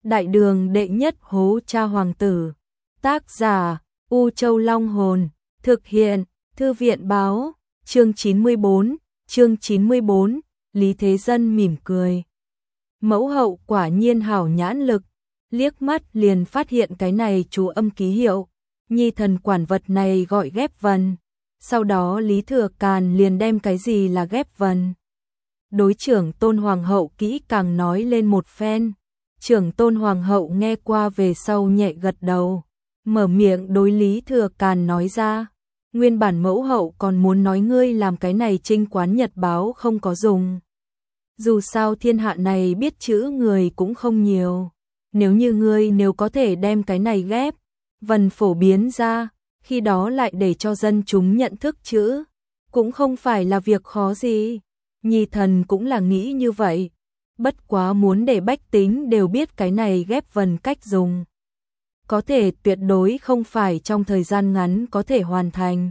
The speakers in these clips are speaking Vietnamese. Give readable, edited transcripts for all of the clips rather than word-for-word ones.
Đại đường đệ nhất hố cha hoàng tử. Tác giả U Châu Long Hồn. Thực hiện Thư viện báo. Chương 94. Lý Thế Dân mỉm cười. Mẫu hậu quả nhiên hảo nhãn lực. Liếc mắt liền phát hiện cái này chú âm ký hiệu. Nhi thần quản vật này gọi ghép vần. Sau đó Lý Thừa Càn liền đem cái gì là ghép vần. Đối trưởng Tôn Hoàng hậu kỹ càng nói lên một phen. Trưởng Tôn Hoàng hậu nghe qua về sau nhẹ gật đầu. Mở miệng đối Lý Thừa Càn nói ra. Nguyên bản mẫu hậu còn muốn nói ngươi làm cái này Trinh Quán Nhật báo không có dùng. Dù sao thiên hạ này biết chữ người cũng không nhiều. Nếu có thể đem cái này ghép vần phổ biến ra, khi đó lại để cho dân chúng nhận thức chữ, cũng không phải là việc khó gì. Nhi thần cũng là nghĩ như vậy, bất quá muốn để bách tính đều biết cái này ghép vần cách dùng. Có thể tuyệt đối không phải trong thời gian ngắn có thể hoàn thành.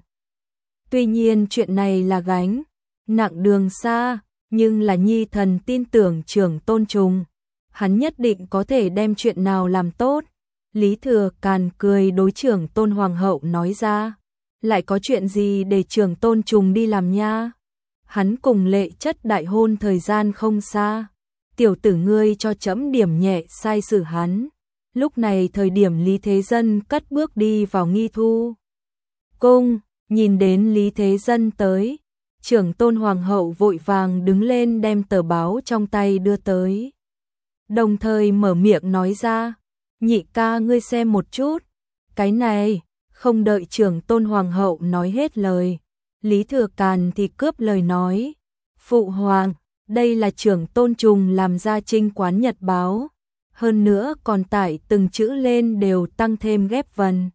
Tuy nhiên chuyện này là gánh nặng đường xa, nhưng là Nhi thần tin tưởng trưởng Tôn Trùng, hắn nhất định có thể đem chuyện nào làm tốt. Lý Thừa Càn cười đối trưởng Tôn Hoàng hậu nói ra, lại có chuyện gì để trưởng Tôn Trùng đi làm nha? Hắn cùng Lệ Chất đại hôn thời gian không xa, tiểu tử ngươi cho trẫm điểm nhẹ sai xử hắn. Lúc này thời điểm Lý Thế Dân cất bước đi vào Nghi Thu cung, nhìn đến Lý Thế Dân tới, trưởng Tôn Hoàng hậu vội vàng đứng lên đem tờ báo trong tay đưa tới. Đồng thời mở miệng nói ra, nhị ca ngươi xem một chút, cái này, không đợi trưởng Tôn Hoàng hậu nói hết lời. Lý Thừa Càn thì cướp lời nói, phụ hoàng, đây là trưởng Tôn Trùng làm ra Trinh Quán Nhật báo, hơn nữa còn tải từng chữ lên đều tăng thêm ghép vần.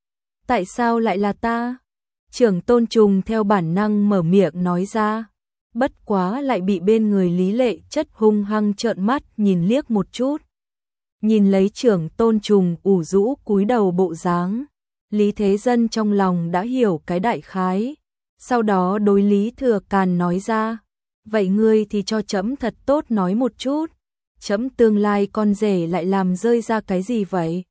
Tại sao lại là ta? Trưởng Tôn Trùng theo bản năng mở miệng nói ra, bất quá lại bị bên người Lý Lệ Chất hung hăng trợn mắt nhìn liếc một chút. Nhìn lấy trưởng Tôn Trùng ủ rũ cúi đầu bộ dáng, Lý Thế Dân trong lòng đã hiểu cái đại khái. Sau đó đối Lý Thừa Càn nói ra, vậy ngươi thì cho trẫm thật tốt nói một chút, trẫm tương lai con rể lại làm rơi ra cái gì vậy?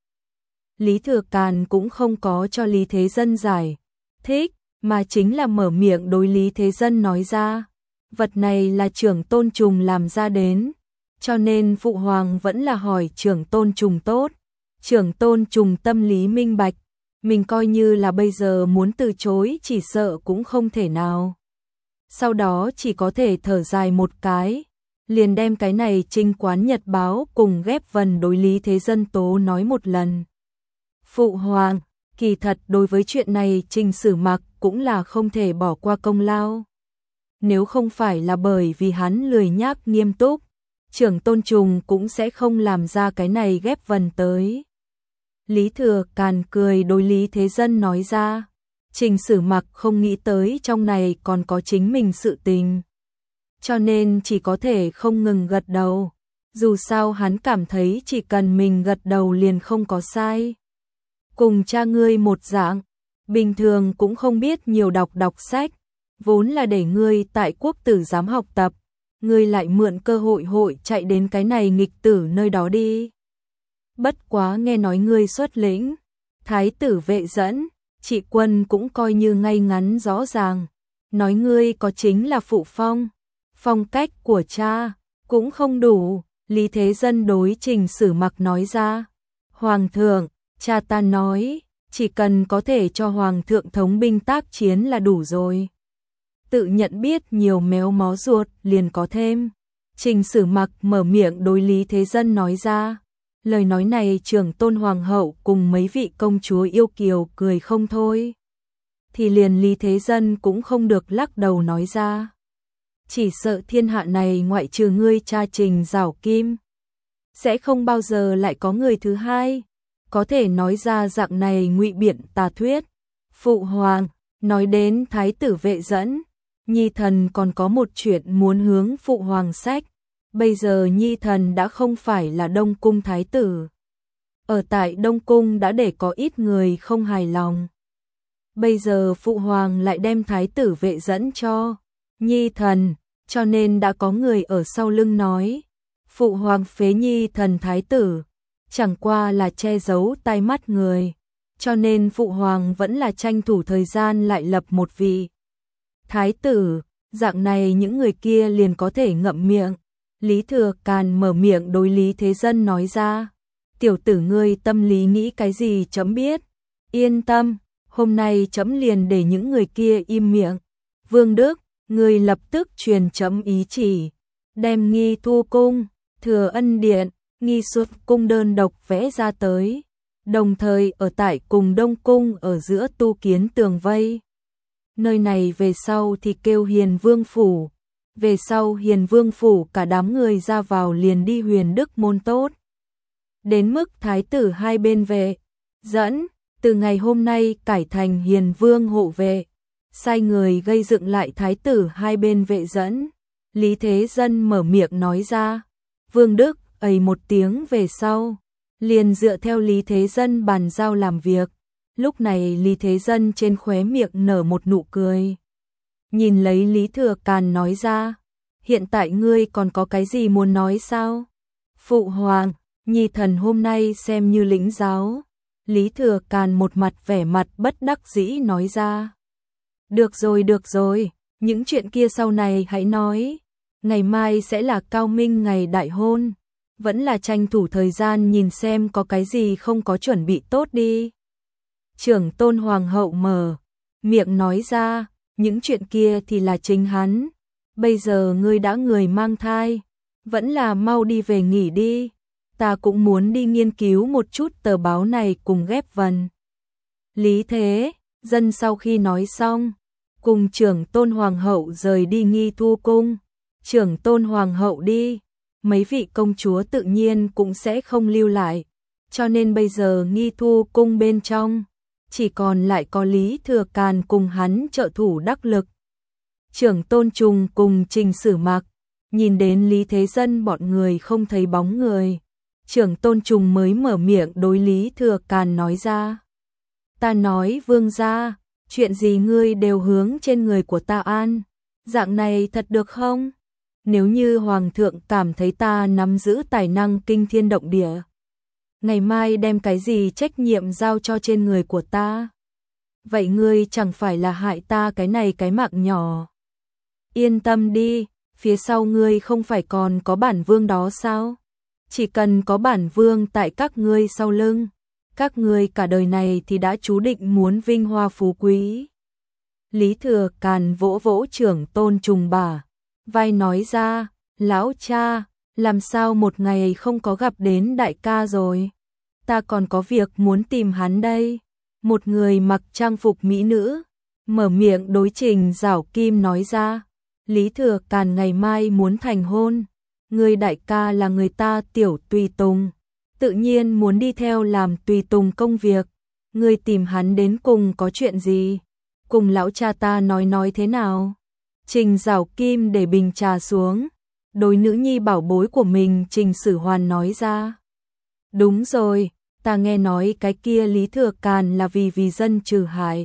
Lý Thừa Càn cũng không có cho Lý Thế Dân giải thích, mà chính là mở miệng đối Lý Thế Dân nói ra, vật này là trưởng Tôn Trùng làm ra đến, cho nên phụ hoàng vẫn là hỏi trưởng Tôn Trùng tốt. Trưởng Tôn Trùng tâm lý minh bạch, mình coi như là bây giờ muốn từ chối chỉ sợ cũng không thể nào. Sau đó chỉ có thể thở dài một cái, liền đem cái này Trinh Quán Nhật báo cùng ghép vần đối Lý Thế Dân tố nói một lần. Phụ hoàng, kỳ thật đối với chuyện này Trình Sử Mặc cũng là không thể bỏ qua công lao. Nếu không phải là bởi vì hắn lười nhác nghiêm túc, trưởng Tôn Trùng cũng sẽ không làm ra cái này ghép vần tới. Lý Thừa Càn cười đối Lý Thế Dân nói ra, Trình Sử Mặc không nghĩ tới trong này còn có chính mình sự tình, cho nên chỉ có thể không ngừng gật đầu. Dù sao hắn cảm thấy chỉ cần mình gật đầu liền không có sai. Cùng cha ngươi một dạng, bình thường cũng không biết nhiều đọc sách, vốn là để ngươi tại quốc tử giám học tập, ngươi lại mượn cơ hội chạy đến cái này nghịch tử nơi đó đi. Bất quá nghe nói ngươi xuất lĩnh, thái tử Vệ Dẫn, trị quân cũng coi như ngay ngắn rõ ràng, nói ngươi có chính là phụ phong cách của cha, cũng không đủ. Lý Thế Dân đối Trình Sử Mặc nói ra, hoàng thượng, cha ta nói, chỉ cần có thể cho hoàng thượng thống binh tác chiến là đủ rồi. Tự nhận biết nhiều méo mó ruột liền có thêm. Trình Sử Mặc mở miệng đối Lý Thế Dân nói ra. Lời nói này trưởng Tôn Hoàng hậu cùng mấy vị công chúa yêu kiều cười không thôi. Thì liền Lý Thế Dân cũng không được lắc đầu nói ra. Chỉ sợ thiên hạ này ngoại trừ ngươi cha Trình Giảo Kim, sẽ không bao giờ lại có người thứ hai có thể nói ra dạng này ngụy biện tà thuyết. Phụ hoàng, nói đến thái tử Vệ Dẫn, Nhi thần còn có một chuyện muốn hướng phụ hoàng sách. Bây giờ Nhi thần đã không phải là Đông Cung thái tử. Ở tại Đông Cung đã để có ít người không hài lòng. Bây giờ phụ hoàng lại đem thái tử Vệ Dẫn cho Nhi thần, cho nên đã có người ở sau lưng nói, phụ hoàng phế Nhi thần thái tử, chẳng qua là che giấu tai mắt người, cho nên phụ hoàng vẫn là tranh thủ thời gian lại lập một vị thái tử, dạng này những người kia liền có thể ngậm miệng. Lý Thừa Càn mở miệng đối Lý Thế Dân nói ra, tiểu tử ngươi tâm lý nghĩ cái gì chấm biết, yên tâm, hôm nay chấm liền để những người kia im miệng. Vương Đức, ngươi lập tức truyền chấm ý chỉ, đem Nghi Thu Cung, Thừa Ân Điện, Nghi Xuất Cung đơn độc vẽ ra tới, đồng thời ở tại cùng Đông Cung ở giữa tu kiến tường vây. Nơi này về sau thì kêu Hiền Vương Phủ, về sau Hiền Vương Phủ cả đám người ra vào liền đi Huyền Đức Môn tốt. Đến mức thái tử hai bên vệ dẫn, từ ngày hôm nay cải thành Hiền Vương hộ vệ, sai người gây dựng lại thái tử hai bên vệ dẫn. Lý Thế Dân mở miệng nói ra, Vương Đức ầy một tiếng về sau, liền dựa theo Lý Thế Dân bàn giao làm việc. Lúc này Lý Thế Dân trên khóe miệng nở một nụ cười. Nhìn lấy Lý Thừa Càn nói ra, hiện tại ngươi còn có cái gì muốn nói sao? Phụ hoàng, nhi thần hôm nay xem như lĩnh giáo. Lý Thừa Càn một mặt vẻ mặt bất đắc dĩ nói ra. Được rồi, những chuyện kia sau này hãy nói. Ngày mai sẽ là Cao Minh ngày đại hôn, vẫn là tranh thủ thời gian nhìn xem có cái gì không có chuẩn bị tốt đi. Trưởng tôn hoàng hậu mở miệng nói ra, những chuyện kia thì là chính hắn. Bây giờ ngươi đã người mang thai, vẫn là mau đi về nghỉ đi. Ta cũng muốn đi nghiên cứu một chút tờ báo này cùng ghép vần. Lý Thế Dân sau khi nói xong, cùng trưởng tôn hoàng hậu rời đi Nghi Thu Cung. Trưởng tôn hoàng hậu đi, mấy vị công chúa tự nhiên cũng sẽ không lưu lại, cho nên bây giờ Nghi Thu Cung bên trong chỉ còn lại có Lý Thừa Càn cùng hắn trợ thủ đắc lực. Trưởng tôn Trùng cùng Trình Sử Mặc, nhìn đến Lý Thế Dân bọn người không thấy bóng người, trưởng tôn Trùng mới mở miệng đối Lý Thừa Càn nói ra. Ta nói vương gia, chuyện gì ngươi đều hướng trên người của ta an, dạng này thật được không? Nếu như hoàng thượng cảm thấy ta nắm giữ tài năng kinh thiên động địa, ngày mai đem cái gì trách nhiệm giao cho trên người của ta, vậy ngươi chẳng phải là hại ta cái này cái mạng nhỏ. Yên tâm đi, phía sau ngươi không phải còn có bản vương đó sao? Chỉ cần có bản vương tại các ngươi sau lưng, các ngươi cả đời này thì đã chú định muốn vinh hoa phú quý. Lý Thừa Càn vỗ vỗ trưởng tôn Trùng bả vai nói ra, lão cha, làm sao một ngày không có gặp đến đại ca rồi? Ta còn có việc muốn tìm hắn đây. Một người mặc trang phục mỹ nữ, mở miệng đối Trình Giảo Kim nói ra, Lý Thừa Càn ngày mai muốn thành hôn, người đại ca là người ta tiểu tùy tùng, tự nhiên muốn đi theo làm tùy tùng công việc, người tìm hắn đến cùng có chuyện gì? Cùng lão cha ta nói thế nào? Trình Giảo Kim để bình trà xuống, đối nữ nhi bảo bối của mình Trình Sử Hoàn nói ra. Đúng rồi, ta nghe nói cái kia Lý Thừa Càn là vì dân trừ hại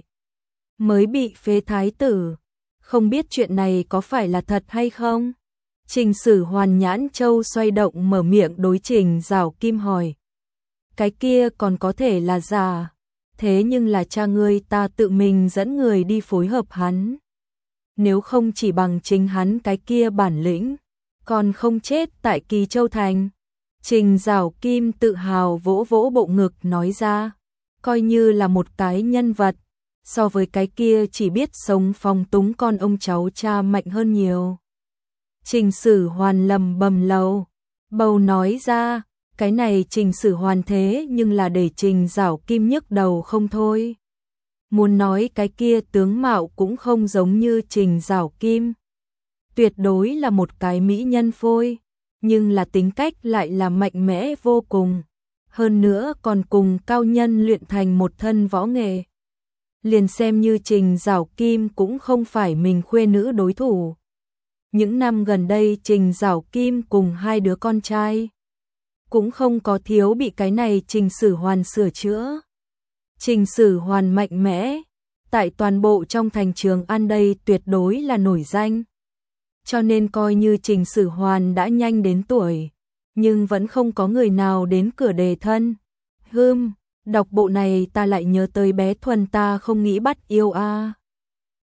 mới bị phế thái tử, không biết chuyện này có phải là thật hay không? Trình Sử Hoàn nhãn châu xoay động mở miệng đối Trình Giảo Kim hỏi. Cái kia còn có thể là giả, thế nhưng là cha ngươi ta tự mình dẫn người đi phối hợp hắn. Nếu không chỉ bằng chính hắn cái kia bản lĩnh, còn không chết tại Kỳ Châu Thành. Trình Giảo Kim tự hào vỗ vỗ bộ ngực nói ra, coi như là một cái nhân vật, so với cái kia chỉ biết sống phong túng con ông cháu cha mạnh hơn nhiều. Trình Sử Hoàn lầm bầm lầu bầu nói ra, cái này Trình Sử Hoàn thế nhưng là để Trình Giảo Kim nhức đầu không thôi. Muốn nói cái kia tướng mạo cũng không giống như Trình Giảo Kim, tuyệt đối là một cái mỹ nhân phôi, nhưng là tính cách lại là mạnh mẽ vô cùng, hơn nữa còn cùng cao nhân luyện thành một thân võ nghệ. Liền xem như Trình Giảo Kim cũng không phải mình khuê nữ đối thủ. Những năm gần đây Trình Giảo Kim cùng hai đứa con trai cũng không có thiếu bị cái này Trình Sử Hoàn sửa chữa. Trình Sử Hoàn mạnh mẽ, tại toàn bộ trong thành Trường An đây tuyệt đối là nổi danh. Cho nên coi như Trình Sử Hoàn đã nhanh đến tuổi, nhưng vẫn không có người nào đến cửa đề thân. Đọc bộ này ta lại nhớ tới bé Thuần ta không nghĩ bắt yêu a.